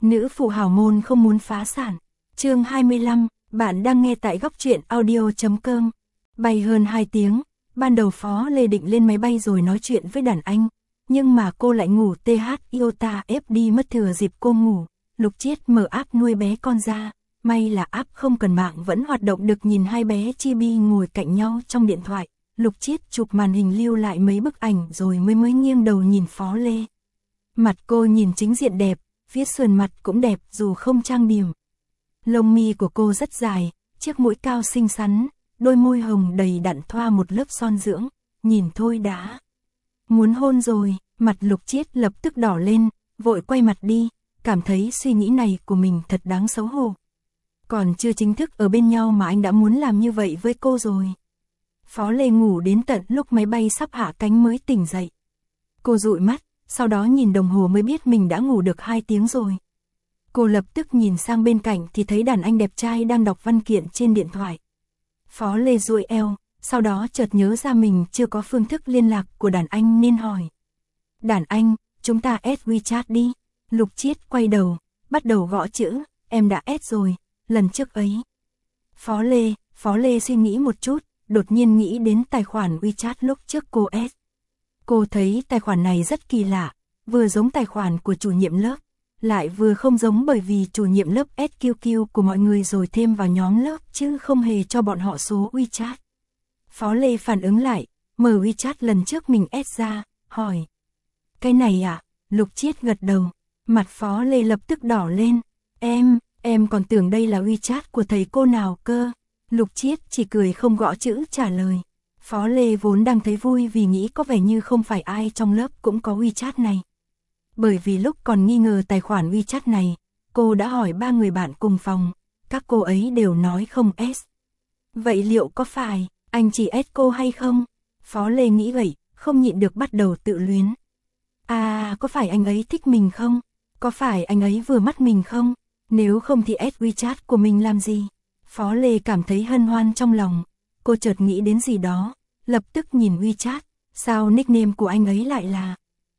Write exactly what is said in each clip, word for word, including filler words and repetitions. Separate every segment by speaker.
Speaker 1: Nữ phụ hào môn không muốn phá sản. Chương hai mươi lăm, bạn đang nghe tại góc truyện audio chấm com. Bay hơn hai tiếng, ban đầu Phó Lê định lên máy bay rồi nói chuyện với đàn anh, nhưng mà cô lại ngủ tê hát iota ép đi mất thừa dịp cô ngủ. Lục Chiết mở app nuôi bé con ra, may là app không cần mạng vẫn hoạt động được, nhìn hai bé chibi ngồi cạnh nhau trong điện thoại. Lục Chiết chụp màn hình lưu lại mấy bức ảnh rồi mới mới nghiêng đầu nhìn Phó Lê. Mặt cô nhìn chính diện đẹp, phía sườn mặt cũng đẹp dù không trang điểm. Lông mi của cô rất dài, chiếc mũi cao xinh xắn, đôi môi hồng đầy đặn thoa một lớp son dưỡng, nhìn thôi đã muốn hôn rồi. Mặt Lục Chiết lập tức đỏ lên, vội quay mặt đi, cảm thấy suy nghĩ này của mình thật đáng xấu hổ. Còn chưa chính thức ở bên nhau mà anh đã muốn làm như vậy với cô rồi. Phó Lê ngủ đến tận lúc máy bay sắp hạ cánh mới tỉnh dậy. Cô dụi mắt, sau đó nhìn đồng hồ mới biết mình đã ngủ được hai tiếng rồi. Cô lập tức nhìn sang bên cạnh thì thấy đàn anh đẹp trai đang đọc văn kiện trên điện thoại. Phó Lê duỗi eo, sau đó chợt nhớ ra mình chưa có phương thức liên lạc của đàn anh nên hỏi. Đàn anh, chúng ta add WeChat đi. Lục Chiết quay đầu, bắt đầu gõ chữ, em đã add rồi, lần trước ấy. Phó Lê, Phó Lê suy nghĩ một chút, đột nhiên nghĩ đến tài khoản WeChat lúc trước cô add. Cô thấy tài khoản này rất kỳ lạ, vừa giống tài khoản của chủ nhiệm lớp, lại vừa không giống bởi vì chủ nhiệm lớp add quy quy của mọi người rồi thêm vào nhóm lớp chứ không hề cho bọn họ số WeChat. Phó Lê phản ứng lại, mở WeChat lần trước mình add ra, hỏi. Cái này à? Lục Chiết gật đầu, mặt Phó Lê lập tức đỏ lên. Em, em còn tưởng đây là WeChat của thầy cô nào cơ. Lục Chiết chỉ cười không gõ chữ trả lời. Phó Lê vốn đang thấy vui vì nghĩ có vẻ như không phải ai trong lớp cũng có WeChat này. Bởi vì lúc còn nghi ngờ tài khoản WeChat này, cô đã hỏi ba người bạn cùng phòng, các cô ấy đều nói không add. Vậy liệu có phải anh chỉ add cô hay không? Phó Lê nghĩ vậy, không nhịn được bắt đầu tự luyến. À, có phải anh ấy thích mình không? Có phải anh ấy vừa mắt mình không? Nếu không thì add WeChat của mình làm gì? Phó Lê cảm thấy hân hoan trong lòng. Cô chợt nghĩ đến gì đó, lập tức nhìn WeChat, sao nickname của anh ấy lại là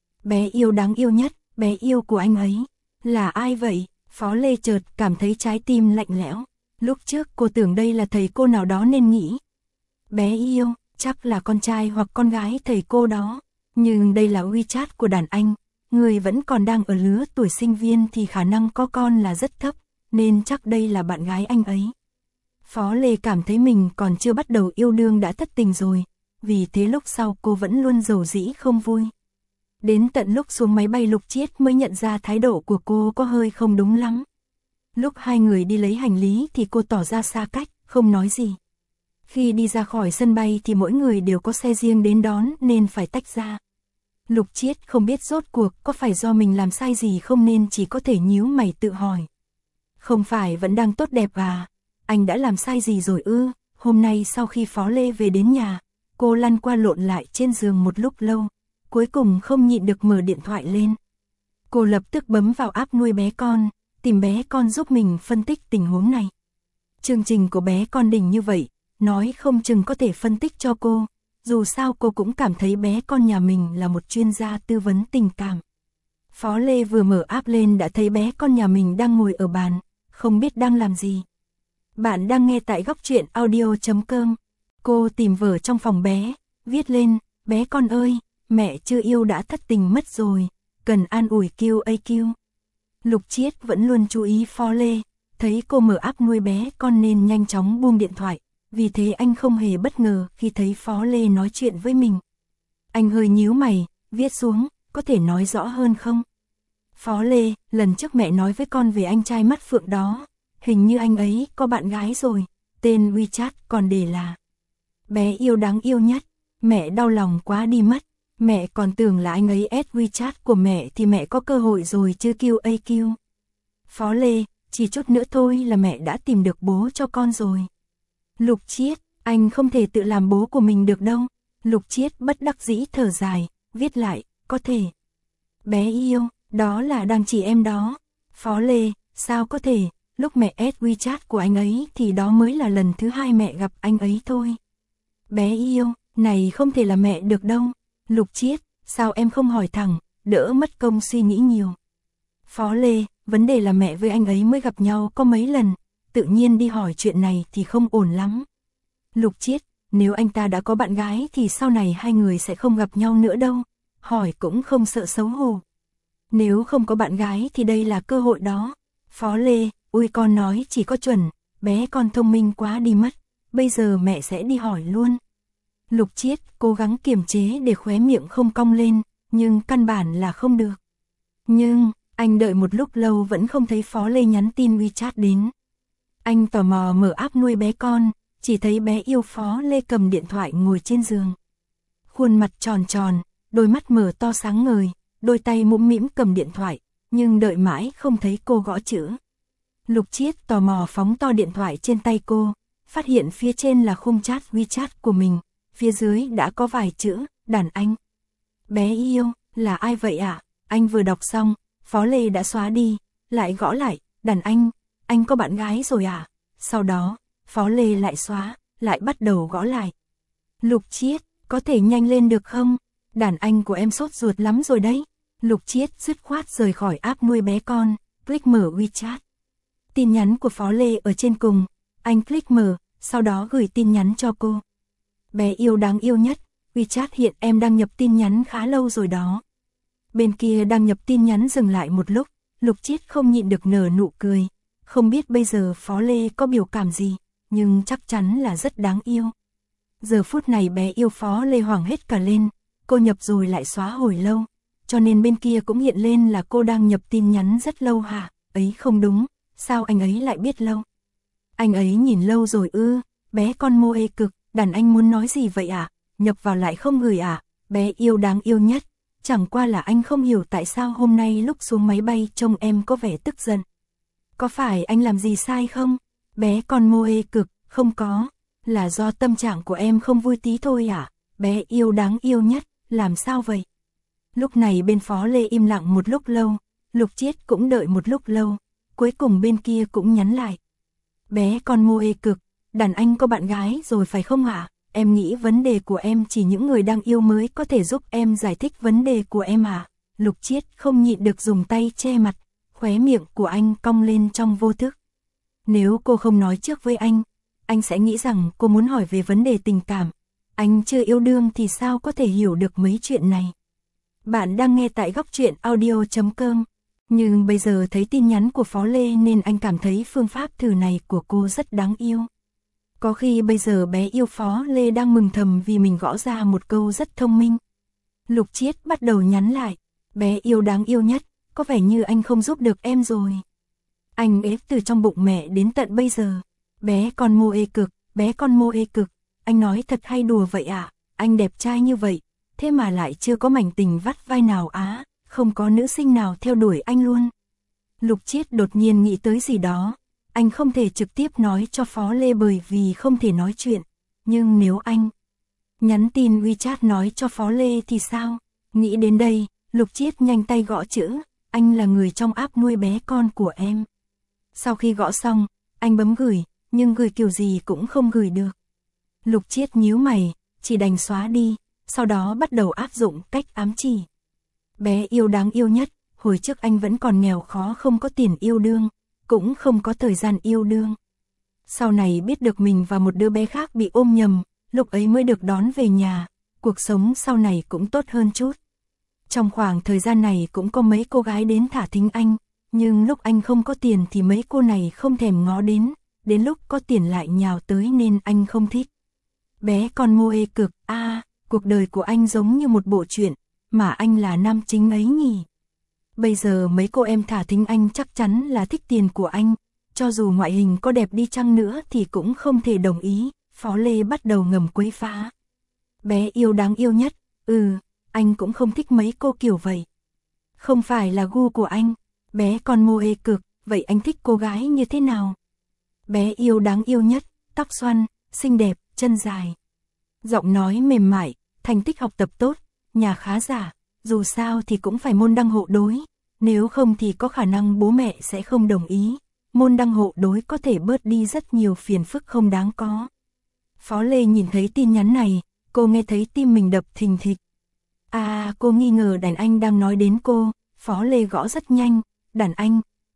Speaker 1: bé yêu đáng yêu nhất, bé yêu của anh ấy là ai vậy? Phó Lê chợt cảm thấy trái tim lạnh lẽo. Lúc trước cô tưởng đây là thầy cô nào đó nên nghĩ bé yêu, chắc là con trai hoặc con gái thầy cô đó. Nhưng đây là WeChat của đàn anh, người vẫn còn đang ở lứa tuổi sinh viên thì khả năng có con là rất thấp, nên chắc đây là bạn gái anh ấy. Phó Lê cảm thấy mình còn chưa bắt đầu yêu đương đã thất tình rồi, vì thế lúc sau cô vẫn luôn dầu dĩ không vui. Đến tận lúc xuống máy bay Lục Chiết mới nhận ra thái độ của cô có hơi không đúng lắm. Lúc hai người đi lấy hành lý thì cô tỏ ra xa cách, không nói gì. Khi đi ra khỏi sân bay thì mỗi người đều có xe riêng đến đón nên phải tách ra. Lục Chiết không biết rốt cuộc có phải do mình làm sai gì không nên chỉ có thể nhíu mày tự hỏi. Không phải vẫn đang tốt đẹp à? Anh đã làm sai gì rồi ư? Hôm nay sau khi Phó Lê về đến nhà, cô lăn qua lộn lại trên giường một lúc lâu, cuối cùng không nhịn được mở điện thoại lên. Cô lập tức bấm vào app nuôi bé con, tìm bé con giúp mình phân tích tình huống này. Chương trình của bé con đỉnh như vậy, nói không chừng có thể phân tích cho cô, dù sao cô cũng cảm thấy bé con nhà mình là một chuyên gia tư vấn tình cảm. Phó Lê vừa mở app lên đã thấy bé con nhà mình đang ngồi ở bàn, không biết đang làm gì. Bạn đang nghe tại góc truyện audio chấm com. Cô tìm vở trong phòng bé, viết lên, bé con ơi, mẹ chưa yêu đã thất tình mất rồi, cần an ủi quy a quy. Lục Chiết vẫn luôn chú ý Phó Lê, thấy cô mở app nuôi bé con nên nhanh chóng buông điện thoại, vì thế anh không hề bất ngờ khi thấy Phó Lê nói chuyện với mình. Anh hơi nhíu mày, viết xuống, có thể nói rõ hơn không? Phó Lê, lần trước mẹ nói với con về anh trai mắt phượng đó, hình như anh ấy có bạn gái rồi, tên WeChat còn để là bé yêu đáng yêu nhất, mẹ đau lòng quá đi mất, mẹ còn tưởng là anh ấy add WeChat của mẹ thì mẹ có cơ hội rồi chứ quy a quy. Phó Lê, chỉ chút nữa thôi là mẹ đã tìm được bố cho con rồi. Lục Chiết, anh không thể tự làm bố của mình được đâu. Lục Chiết bất đắc dĩ thở dài, viết lại, có thể. Bé yêu, đó là đang chỉ em đó. Phó Lê, sao có thể, lúc mẹ add WeChat của anh ấy thì đó mới là lần thứ hai mẹ gặp anh ấy thôi. Bé yêu, này không thể là mẹ được đâu. Lục Chiết, sao em không hỏi thẳng, đỡ mất công suy nghĩ nhiều. Phó Lê, vấn đề là mẹ với anh ấy mới gặp nhau có mấy lần, tự nhiên đi hỏi chuyện này thì không ổn lắm. Lục Chiết, nếu anh ta đã có bạn gái thì sau này hai người sẽ không gặp nhau nữa đâu, hỏi cũng không sợ xấu hổ. Nếu không có bạn gái thì đây là cơ hội đó. Phó Lê, ui con nói chỉ có chuẩn, bé con thông minh quá đi mất, bây giờ mẹ sẽ đi hỏi luôn. Lục Chiết cố gắng kiềm chế để khóe miệng không cong lên, nhưng căn bản là không được. Nhưng, anh đợi một lúc lâu vẫn không thấy Phó Lê nhắn tin WeChat đến. Anh tò mò mở app nuôi bé con, chỉ thấy bé yêu Phó Lê cầm điện thoại ngồi trên giường. Khuôn mặt tròn tròn, đôi mắt mở to sáng ngời, đôi tay mũm mĩm cầm điện thoại, nhưng đợi mãi không thấy cô gõ chữ. Lục Chiết tò mò phóng to điện thoại trên tay cô, phát hiện phía trên là khung chat WeChat của mình, phía dưới đã có vài chữ, đàn anh. Bé yêu, là ai vậy ạ? À? Anh vừa đọc xong, Phó Lê đã xóa đi, lại gõ lại, đàn anh, anh có bạn gái rồi à? Sau đó, Phó Lê lại xóa, lại bắt đầu gõ lại. Lục Chiết, có thể nhanh lên được không? Đàn anh của em sốt ruột lắm rồi đấy. Lục Chiết dứt khoát rời khỏi app nuôi bé con, click mở WeChat. Tin nhắn của Phó Lê ở trên cùng, anh click mở, sau đó gửi tin nhắn cho cô. Bé yêu đáng yêu nhất, WeChat hiện em đăng nhập tin nhắn khá lâu rồi đó. Bên kia đăng nhập tin nhắn dừng lại một lúc, Lục Chiết không nhịn được nở nụ cười. Không biết bây giờ Phó Lê có biểu cảm gì, nhưng chắc chắn là rất đáng yêu. Giờ phút này bé yêu Phó Lê hoảng hết cả lên, cô nhập rồi lại xóa hồi lâu, cho nên bên kia cũng hiện lên là cô đang nhập tin nhắn rất lâu hả? Ấy không đúng, sao anh ấy lại biết lâu? Anh ấy nhìn lâu rồi ư? Bé con mô ê cực, đàn anh muốn nói gì vậy ạ? À? Nhập vào lại không gửi à? Bé yêu đáng yêu nhất, chẳng qua là anh không hiểu tại sao hôm nay lúc xuống máy bay trông em có vẻ tức giận. Có phải anh làm gì sai không? Bé con mô ê cực, không có, là do tâm trạng của em không vui tí thôi à? Bé yêu đáng yêu nhất, làm sao vậy? Lúc này bên Phó Lê im lặng một lúc lâu, Lục Chiết cũng đợi một lúc lâu, cuối cùng bên kia cũng nhắn lại. Bé con mô ê cực, đàn anh có bạn gái rồi phải không hả? Em nghĩ vấn đề của em chỉ những người đang yêu mới có thể giúp em giải thích vấn đề của em à? Lục Chiết không nhịn được dùng tay che mặt, khóe miệng của anh cong lên trong vô thức. Nếu cô không nói trước với anh, anh sẽ nghĩ rằng cô muốn hỏi về vấn đề tình cảm. Anh chưa yêu đương thì sao có thể hiểu được mấy chuyện này. Bạn đang nghe tại góc truyện audio chấm com. Nhưng bây giờ thấy tin nhắn của Phó Lê nên anh cảm thấy phương pháp thử này của cô rất đáng yêu. Có khi bây giờ bé yêu Phó Lê đang mừng thầm vì mình gõ ra một câu rất thông minh. Lục Chiết bắt đầu nhắn lại. Bé yêu đáng yêu nhất, có vẻ như anh không giúp được em rồi. Anh ép từ trong bụng mẹ đến tận bây giờ. Bé con mô ê cực, bé con mô ê cực. Anh nói thật hay đùa vậy à? Anh đẹp trai như vậy, thế mà lại chưa có mảnh tình vắt vai nào á, không có nữ sinh nào theo đuổi anh luôn. Lục Chiết đột nhiên nghĩ tới gì đó. Anh không thể trực tiếp nói cho Phó Lê bởi vì không thể nói chuyện. Nhưng nếu anh nhắn tin WeChat nói cho Phó Lê thì sao? Nghĩ đến đây, Lục Chiết nhanh tay gõ chữ. Anh là người trong app nuôi bé con của em. Sau khi gõ xong, anh bấm gửi, nhưng gửi kiểu gì cũng không gửi được. Lục Chiết nhíu mày, chỉ đành xóa đi, sau đó bắt đầu áp dụng cách ám chỉ. Bé yêu đáng yêu nhất, hồi trước anh vẫn còn nghèo khó không có tiền yêu đương, cũng không có thời gian yêu đương. Sau này biết được mình và một đứa bé khác bị ôm nhầm, lúc ấy mới được đón về nhà, cuộc sống sau này cũng tốt hơn chút. Trong khoảng thời gian này cũng có mấy cô gái đến thả thính anh, nhưng lúc anh không có tiền thì mấy cô này không thèm ngó đến, đến lúc có tiền lại nhào tới nên anh không thích. Bé con mô ê cực, a à, cuộc đời của anh giống như một bộ truyện, mà anh là nam chính ấy nhỉ. Bây giờ mấy cô em thả thính anh chắc chắn là thích tiền của anh, cho dù ngoại hình có đẹp đi chăng nữa thì cũng không thể đồng ý. Phó Lê bắt đầu ngầm quấy phá. Bé yêu đáng yêu nhất, ừ, anh cũng không thích mấy cô kiểu vậy. Không phải là gu của anh. Bé con mô ê cực, vậy anh thích cô gái như thế nào? Bé yêu đáng yêu nhất, tóc xoăn, xinh đẹp, chân dài. Giọng nói mềm mại, thành tích học tập tốt, nhà khá giả, dù sao thì cũng phải môn đăng hộ đối, nếu không thì có khả năng bố mẹ sẽ không đồng ý. Môn đăng hộ đối có thể bớt đi rất nhiều phiền phức không đáng có. Phó Lê nhìn thấy tin nhắn này, cô nghe thấy tim mình đập thình thịch. À, cô nghi ngờ đàn anh đang nói đến cô. Phó Lê gõ rất nhanh, đàn anh,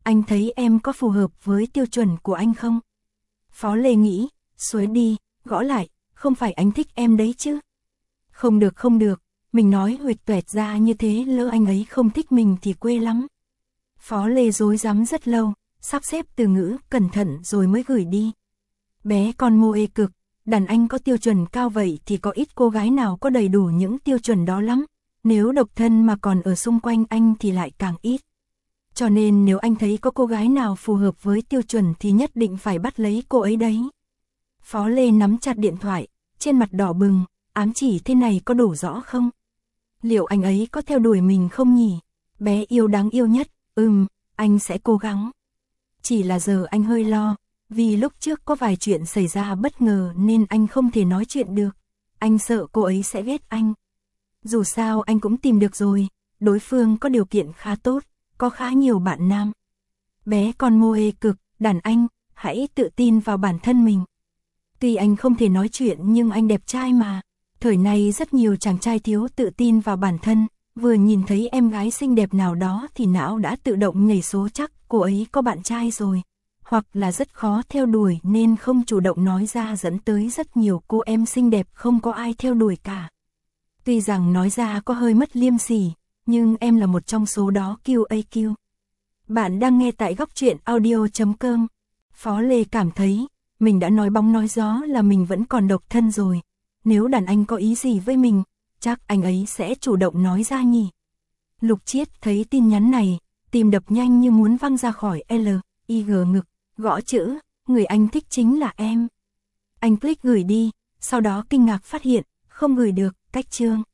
Speaker 1: anh thấy em có phù hợp với tiêu chuẩn của anh không? Phó Lê nghĩ, xuôi đi, gõ lại, không phải anh thích em đấy chứ. Không được không được, mình nói huỵch toẹt ra như thế lỡ anh ấy không thích mình thì quê lắm. Phó Lê rối rắm rất lâu, sắp xếp từ ngữ cẩn thận rồi mới gửi đi. Bé con mô ê cực, đàn anh có tiêu chuẩn cao vậy thì có ít cô gái nào có đầy đủ những tiêu chuẩn đó lắm. Nếu độc thân mà còn ở xung quanh anh thì lại càng ít. Cho nên nếu anh thấy có cô gái nào phù hợp với tiêu chuẩn thì nhất định phải bắt lấy cô ấy đấy. Phó Lê nắm chặt điện thoại, trên mặt đỏ bừng, ám chỉ thế này có đủ rõ không? Liệu anh ấy có theo đuổi mình không nhỉ? Bé yêu đáng yêu nhất, ừm, anh sẽ cố gắng. Chỉ là giờ anh hơi lo, vì lúc trước có vài chuyện xảy ra bất ngờ nên anh không thể nói chuyện được. Anh sợ cô ấy sẽ ghét anh. Dù sao anh cũng tìm được rồi, đối phương có điều kiện khá tốt, có khá nhiều bạn nam. Bé con mô ê cực, đàn anh, hãy tự tin vào bản thân mình. Tuy anh không thể nói chuyện nhưng anh đẹp trai mà. Thời này rất nhiều chàng trai thiếu tự tin vào bản thân, vừa nhìn thấy em gái xinh đẹp nào đó thì não đã tự động nhảy số chắc cô ấy có bạn trai rồi. Hoặc là rất khó theo đuổi nên không chủ động nói ra dẫn tới rất nhiều cô em xinh đẹp không có ai theo đuổi cả. Tuy rằng nói ra có hơi mất liêm sỉ, nhưng em là một trong số đó quy a quy. Bạn đang nghe tại góc truyện audio chấm com. Phó Lê cảm thấy, mình đã nói bóng nói gió là mình vẫn còn độc thân rồi. Nếu đàn anh có ý gì với mình, chắc anh ấy sẽ chủ động nói ra nhỉ. Lục Chiết thấy tin nhắn này, tim đập nhanh như muốn văng ra khỏi L, I G ngực, gõ chữ, người anh thích chính là em. Anh click gửi đi, sau đó kinh ngạc phát hiện, không gửi được, cách chương.